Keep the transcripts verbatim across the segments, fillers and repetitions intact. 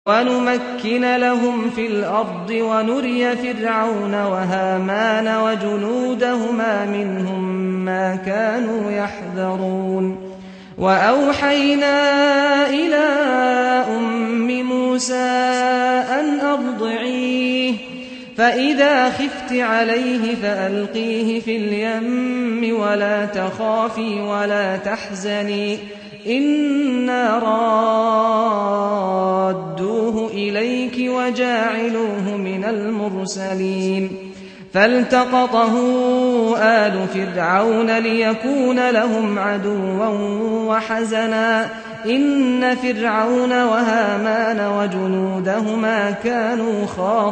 وَنُمَكِّنَ لَهُمْ فِي الْأَرْضِ وَنُرِيَ فِرْعَوْنَ وَهَامَانَ وَجُنُودَهُمَا مِنْهُم مَّا كَانُوا يَحْذَرُونَ وَأَوْحَيْنَا إِلَىٰ أُمِّ مُوسَىٰ أَنْ أَرْضِعِيهِ فَإِذَا خِفْتِ عَلَيْهِ فَأَلْقِيهِ فِي الْيَمِّ وَلَا تَخَافِي وَلَا تَحْزَنِي إِنَّا رَادُّوهُ إِلَيْكِ وَجَاعِلُوهُ مِنَ الْمُرْسَلِينَ فَالْتَقَطَهُ آلُ فِرْعَوْنَ لِيَكُونَ لَهُمْ عَدُوًّا وَحَزَنًا إِنَّ فِرْعَوْنَ وَهَامَانَ وَجُنُودَهُمَا كَانُوا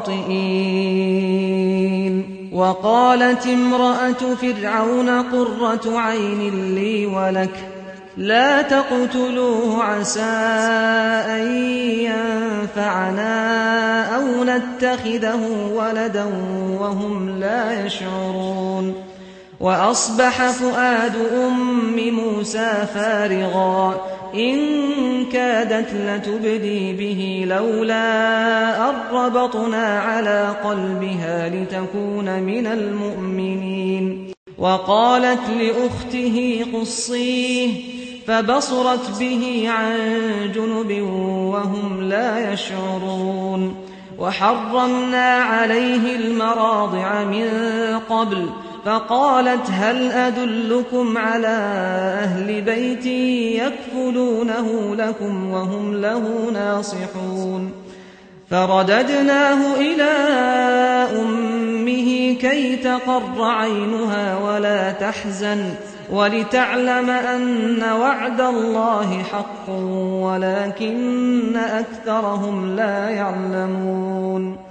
خَاطِئِينَ وَقَالَتِ امْرَأَتُ فِرْعَوْنَ قُرَّةُ عَيْنٍ لِّي وَلَكَ لَا تَقْتُلُوهُ عَسَىٰ أَن يَنفَعَنَا أَوْ نَتَّخِذَهُ وَلَدًا وَهُمْ لَا يَشْعُرُونَ وَأَصْبَحَ فُؤَادُ أُمِّ مُوسَىٰ فَارِغًا إِن كَادَتْ لَتُبْدِي بِهِ لَوْلَا أَن رَّبَطْنَا عَلَىٰ قَلْبِهَا لِتَكُونَ مِنَ الْمُؤْمِنِينَ وَقَالَتْ لِأُخْتِهِ قُصِّيهِ فَبَصُرَتْ بِهِ عَن جُنُبٍ وَهُمْ لَا يَشْعُرُونَ وَحَرَّمْنَا عَلَيْهِ الْمَرَاضِعَ مِن قَبْلُ فَقَالَتْ هَلْ أَدُلُّكُمْ عَلَىٰ أَهْلِ بَيْتٍ يَكْفُلُونَهُ لَكُمْ وَهُمْ لَهُ نَاصِحُونَ فَرَدَدْنَاهُ إِلَىٰ أُمِّهِ كَيْ تَقَرَّ عَيْنُهَا وَلَا تَحْزَنَ وَلِتَعْلَمَ أَنَّ وَعْدَ اللَّهِ حَقٌّ وَلَٰكِنَّ أَكْثَرَهُمْ لَا يَعْلَمُونَ